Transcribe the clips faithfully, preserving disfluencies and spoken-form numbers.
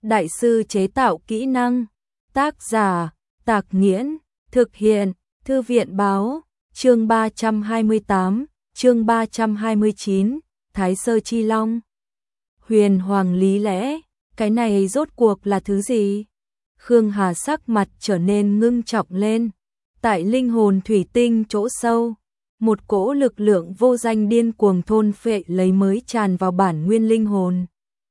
Đại sư chế tạo kỹ năng. Tác giả, Tạc Nghiễn. Thực hiện, Thư viện Báo. Chương ba trăm hai mươi tám, chương ba trăm hai mươi chín, Thái Sơ Chi Long. Huyền Hoàng lý lẽ, cái này rốt cuộc là thứ gì? Khương Hà sắc mặt trở nên ngưng trọng lên. Tại linh hồn thủy tinh chỗ sâu, một cỗ lực lượng vô danh điên cuồng thôn phệ lấy mới tràn vào bản nguyên linh hồn.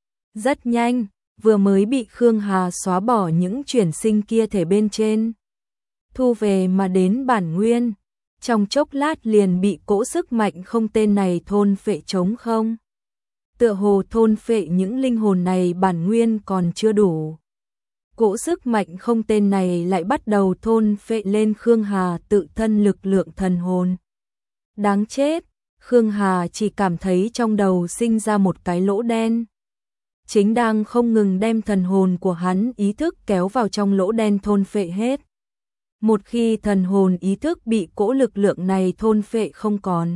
Rất nhanh, vừa mới bị Khương Hà xóa bỏ những chuyển sinh kia thể bên trên, thu về mà đến bản nguyên, trong chốc lát liền bị cỗ sức mạnh không tên này thôn phệ trống không. Tựa hồ thôn phệ những linh hồn này bản nguyên còn chưa đủ. Cỗ sức mạnh không tên này lại bắt đầu thôn phệ lên Khương Hà tự thân lực lượng thần hồn. Đáng chết, Khương Hà chỉ cảm thấy trong đầu sinh ra một cái lỗ đen. Chính đang không ngừng đem thần hồn của hắn ý thức kéo vào trong lỗ đen thôn phệ hết. Một khi thần hồn ý thức bị cỗ lực lượng này thôn phệ không còn,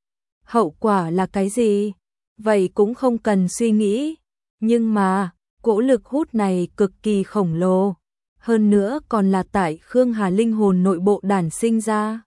hậu quả là cái gì? Vậy cũng không cần suy nghĩ. Nhưng mà, cỗ lực hút này cực kỳ khổng lồ. Hơn nữa còn là tại Khương Hà linh hồn nội bộ đản sinh ra.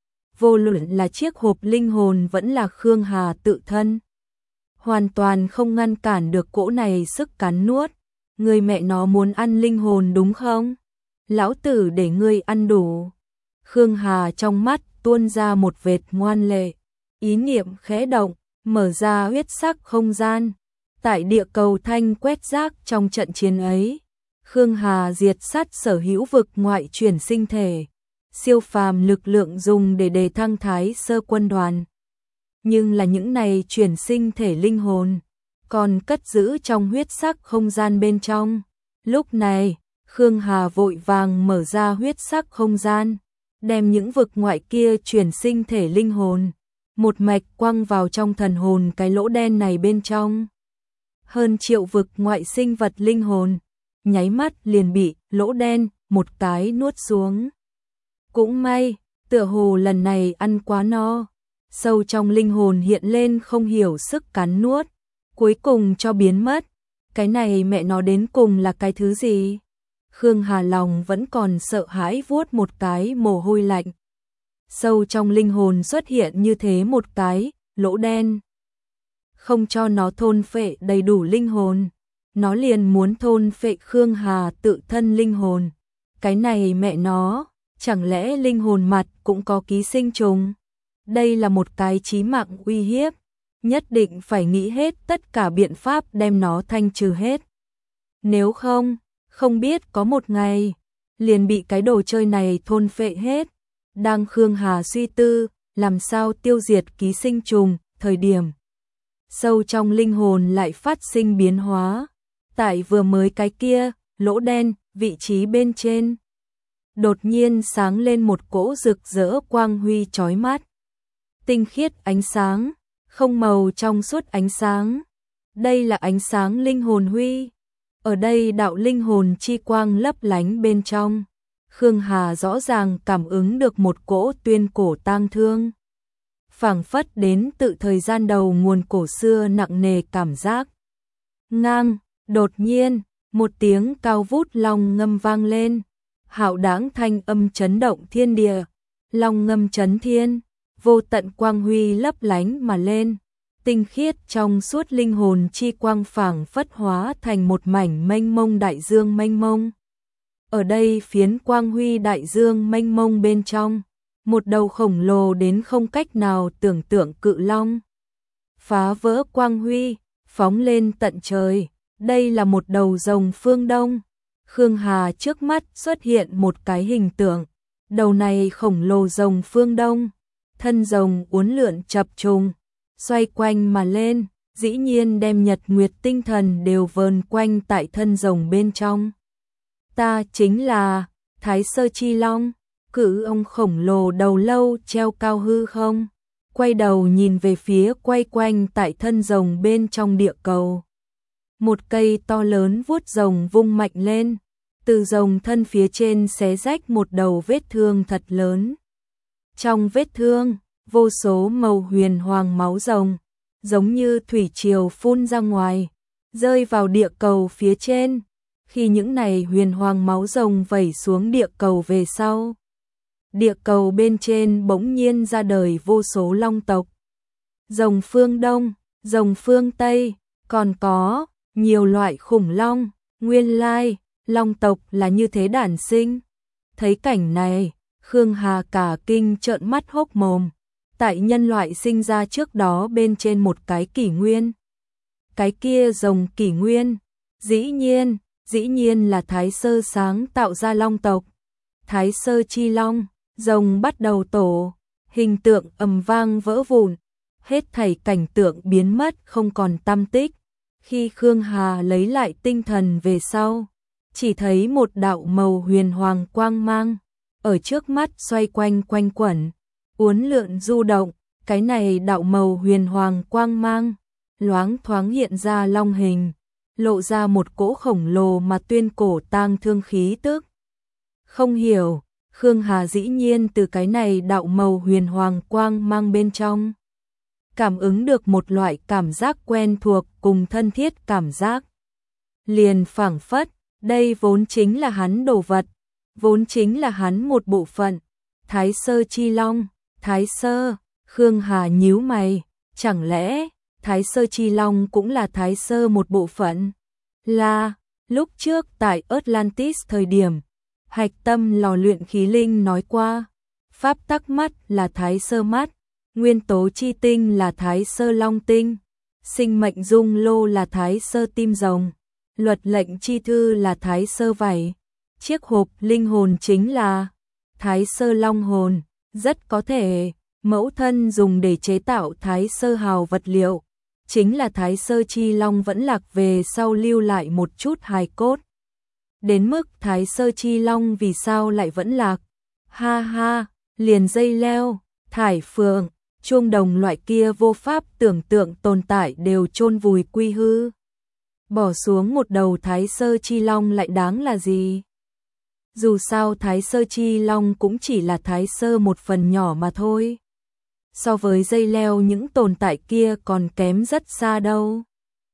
Vô luận là chiếc hộp linh hồn vẫn là Khương Hà tự thân, hoàn toàn không ngăn cản được cỗ này sức cắn nuốt. Người mẹ nó muốn ăn linh hồn đúng không? Lão tử để ngươi ăn đủ. Khương Hà trong mắt tuôn ra một vệt ngoan lệ. Ý niệm khẽ động, mở ra huyết sắc không gian. Tại địa cầu thanh quét rác trong trận chiến ấy, Khương Hà diệt sát sở hữu vực ngoại chuyển sinh thể, siêu phàm lực lượng dùng để đề thăng Thái Sơ quân đoàn. Nhưng là những này chuyển sinh thể linh hồn, còn cất giữ trong huyết sắc không gian bên trong. Lúc này, Khương Hà vội vàng mở ra huyết sắc không gian, đem những vực ngoại kia chuyển sinh thể linh hồn, một mạch quăng vào trong thần hồn cái lỗ đen này bên trong. Hơn triệu vực ngoại sinh vật linh hồn, nháy mắt liền bị lỗ đen một cái nuốt xuống. Cũng may, tựa hồ lần này ăn quá no, sâu trong linh hồn hiện lên không hiểu sức cắn nuốt, cuối cùng cho biến mất. Cái này mẹ nó đến cùng là cái thứ gì? Khương Hà lòng vẫn còn sợ hãi vuốt một cái mồ hôi lạnh. Sâu trong linh hồn xuất hiện như thế một cái lỗ đen, không cho nó thôn phệ đầy đủ linh hồn, nó liền muốn thôn phệ Khương Hà tự thân linh hồn. Cái này mẹ nó, chẳng lẽ linh hồn mặt cũng có ký sinh trùng? Đây là một cái chí mạng uy hiếp, nhất định phải nghĩ hết tất cả biện pháp đem nó thanh trừ hết. Nếu không, không biết có một ngày, liền bị cái đồ chơi này thôn phệ hết. Đang Khương Hà suy tư, làm sao tiêu diệt ký sinh trùng, thời điểm sâu trong linh hồn lại phát sinh biến hóa. Tại vừa mới cái kia, lỗ đen, vị trí bên trên, đột nhiên sáng lên một cỗ rực rỡ quang huy chói mắt. Tinh khiết ánh sáng, không màu trong suốt ánh sáng. Đây là ánh sáng linh hồn huy. Ở đây đạo linh hồn chi quang lấp lánh bên trong, Khương Hà rõ ràng cảm ứng được một cỗ tuyên cổ tang thương, phảng phất đến tự thời gian đầu nguồn cổ xưa nặng nề cảm giác. Ngang, đột nhiên, một tiếng cao vút long ngâm vang lên, hạo đãng thanh âm chấn động thiên địa, long ngâm chấn thiên, vô tận quang huy lấp lánh mà lên. Tinh khiết trong suốt linh hồn chi quang phảng phất hóa thành một mảnh mênh mông đại dương mênh mông. Ở đây phiến quang huy đại dương mênh mông bên trong, một đầu khổng lồ đến không cách nào tưởng tượng cự long, phá vỡ quang huy, phóng lên tận trời. Đây là một đầu rồng phương Đông. Khương Hà trước mắt xuất hiện một cái hình tượng, đầu này khổng lồ rồng phương Đông, thân rồng uốn lượn chập trùng, xoay quanh mà lên, dĩ nhiên đem nhật nguyệt tinh thần đều vờn quanh tại thân rồng bên trong. Ta chính là Thái Sơ Chi Long. Cự ông khổng lồ đầu lâu treo cao hư không, quay đầu nhìn về phía quay quanh tại thân rồng bên trong địa cầu. Một cây to lớn vuốt rồng vung mạnh lên, từ rồng thân phía trên xé rách một đầu vết thương thật lớn. Trong vết thương, vô số màu huyền hoàng máu rồng, giống như thủy triều phun ra ngoài, rơi vào địa cầu phía trên, Khi những này huyền hoàng máu rồng vẩy xuống địa cầu về sau, địa cầu bên trên bỗng nhiên ra đời vô số long tộc. Rồng phương Đông, rồng phương Tây, còn có nhiều loại khủng long, nguyên lai, long tộc là như thế đản sinh. Thấy cảnh này, Khương Hà cả kinh trợn mắt hốc mồm. Tại nhân loại sinh ra trước đó bên trên một cái kỷ nguyên. Cái kia rồng kỷ nguyên, dĩ nhiên, dĩ nhiên là Thái Sơ sáng tạo ra long tộc. Thái Sơ chi long, rồng bắt đầu tổ, hình tượng ầm vang vỡ vụn, hết thảy cảnh tượng biến mất không còn tăm tích. Khi Khương Hà lấy lại tinh thần về sau, chỉ thấy một đạo màu huyền hoàng quang mang ở trước mắt xoay quanh quanh quẩn, uốn lượn du động. Cái này đạo màu huyền hoàng quang mang loáng thoáng hiện ra long hình, lộ ra một cỗ khổng lồ mà tuyên cổ tang thương khí tức. Không hiểu, Khương Hà dĩ nhiên từ cái này đạo màu huyền hoàng quang mang bên trong cảm ứng được một loại cảm giác quen thuộc cùng thân thiết cảm giác. Liền phảng phất, đây vốn chính là hắn đồ vật, vốn chính là hắn một bộ phận. Thái Sơ chi long, Thái Sơ, Khương Hà nhíu mày, chẳng lẽ Thái Sơ chi long cũng là Thái Sơ một bộ phận? Là, lúc trước tại Atlantis thời điểm, hạch tâm lò luyện khí linh nói qua, pháp tắc mắt là Thái Sơ mắt, nguyên tố chi tinh là Thái Sơ long tinh, sinh mệnh dung lô là Thái Sơ tim rồng, luật lệnh chi thư là Thái Sơ vảy, chiếc hộp linh hồn chính là Thái Sơ long hồn. Rất có thể, mẫu thân dùng để chế tạo Thái Sơ hào vật liệu, chính là Thái Sơ chi long vẫn lạc về sau lưu lại một chút hài cốt. Đến mức Thái Sơ chi long vì sao lại vẫn lạc? Ha ha, liền dây leo, thải phượng, chuông đồng loại kia vô pháp tưởng tượng tồn tại đều chôn vùi quy hư. Bỏ xuống một đầu Thái Sơ chi long lại đáng là gì? Dù sao Thái Sơ chi long cũng chỉ là Thái Sơ một phần nhỏ mà thôi. So với dây leo những tồn tại kia còn kém rất xa đâu.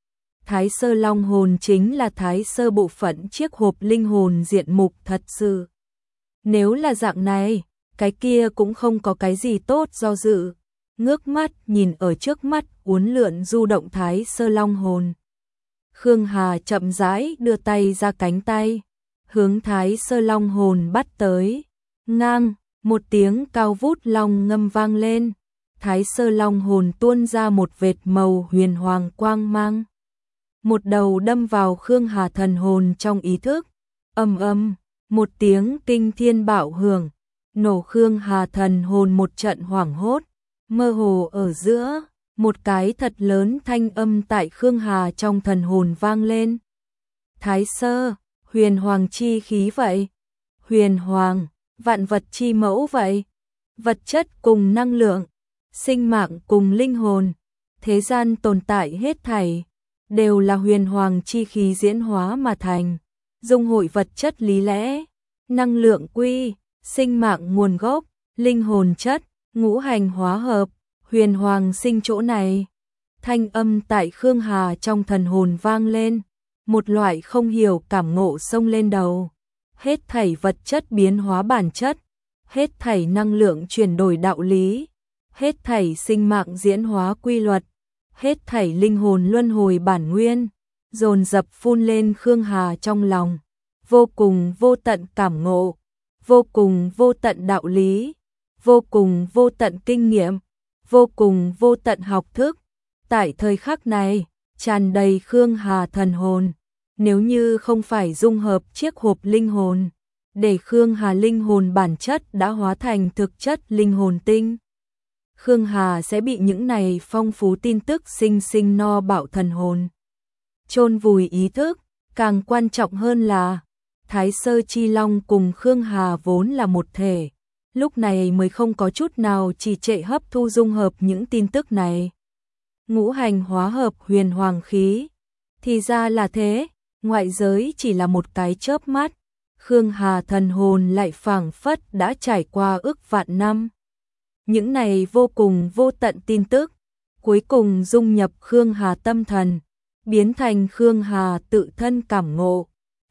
Thái Sơ long hồn chính là Thái Sơ bộ phận chiếc hộp linh hồn diện mục thật sự. Nếu là dạng này, cái kia cũng không có cái gì tốt do dự. Ngước mắt nhìn ở trước mắt uốn lượn du động Thái Sơ long hồn. Khương Hà chậm rãi đưa tay ra cánh tay, hướng Thái Sơ long hồn bắt tới. Ngang, một tiếng cao vút long ngâm vang lên. Thái Sơ long hồn tuôn ra một vệt màu huyền hoàng quang mang. Một đầu đâm vào Khương Hà thần hồn trong ý thức. Ầm ầm, một tiếng kinh thiên bạo hưởng, nổ Khương Hà thần hồn một trận hoảng hốt. Mơ hồ ở giữa, một cái thật lớn thanh âm tại Khương Hà trong thần hồn vang lên. Thái Sơ, huyền hoàng chi khí vậy. Huyền hoàng, vạn vật chi mẫu vậy. Vật chất cùng năng lượng, sinh mạng cùng linh hồn, thế gian tồn tại hết thảy đều là huyền hoàng chi khí diễn hóa mà thành, dung hội vật chất lý lẽ, năng lượng quy, sinh mạng nguồn gốc, linh hồn chất, ngũ hành hóa hợp, huyền hoàng sinh chỗ này. Thanh âm tại Khương Hà trong thần hồn vang lên, một loại không hiểu cảm ngộ xông lên đầu. Hết thảy vật chất biến hóa bản chất, hết thảy năng lượng chuyển đổi đạo lý, hết thảy sinh mạng diễn hóa quy luật, hết thảy linh hồn luân hồi bản nguyên, dồn dập phun lên Khương Hà trong lòng. Vô cùng vô tận cảm ngộ, vô cùng vô tận đạo lý, vô cùng vô tận kinh nghiệm, vô cùng vô tận học thức. Tại thời khắc này, tràn đầy Khương Hà thần hồn. Nếu như không phải dung hợp chiếc hộp linh hồn, để Khương Hà linh hồn bản chất đã hóa thành thực chất linh hồn tinh, Khương Hà sẽ bị những này phong phú tin tức sinh sinh no bạo thần hồn, chôn vùi ý thức. Càng quan trọng hơn là Thái Sơ chi long cùng Khương Hà vốn là một thể, lúc này mới không có chút nào trì trệ hấp thu dung hợp những tin tức này. Ngũ hành hóa hợp huyền hoàng khí, thì ra là thế, ngoại giới chỉ là một cái chớp mắt, Khương Hà thần hồn lại phảng phất đã trải qua ức vạn năm. Những này vô cùng vô tận tin tức, cuối cùng dung nhập Khương Hà tâm thần, biến thành Khương Hà tự thân cảm ngộ,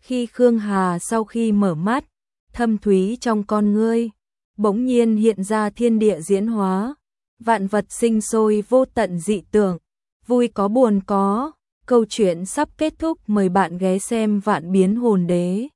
Khi Khương Hà sau khi mở mắt, thâm thúy trong con ngươi, bỗng nhiên hiện ra thiên địa diễn hóa, vạn vật sinh sôi vô tận dị tưởng, vui có buồn có, câu chuyện sắp kết thúc, mời bạn ghé xem Vạn Biến Hồn Đế.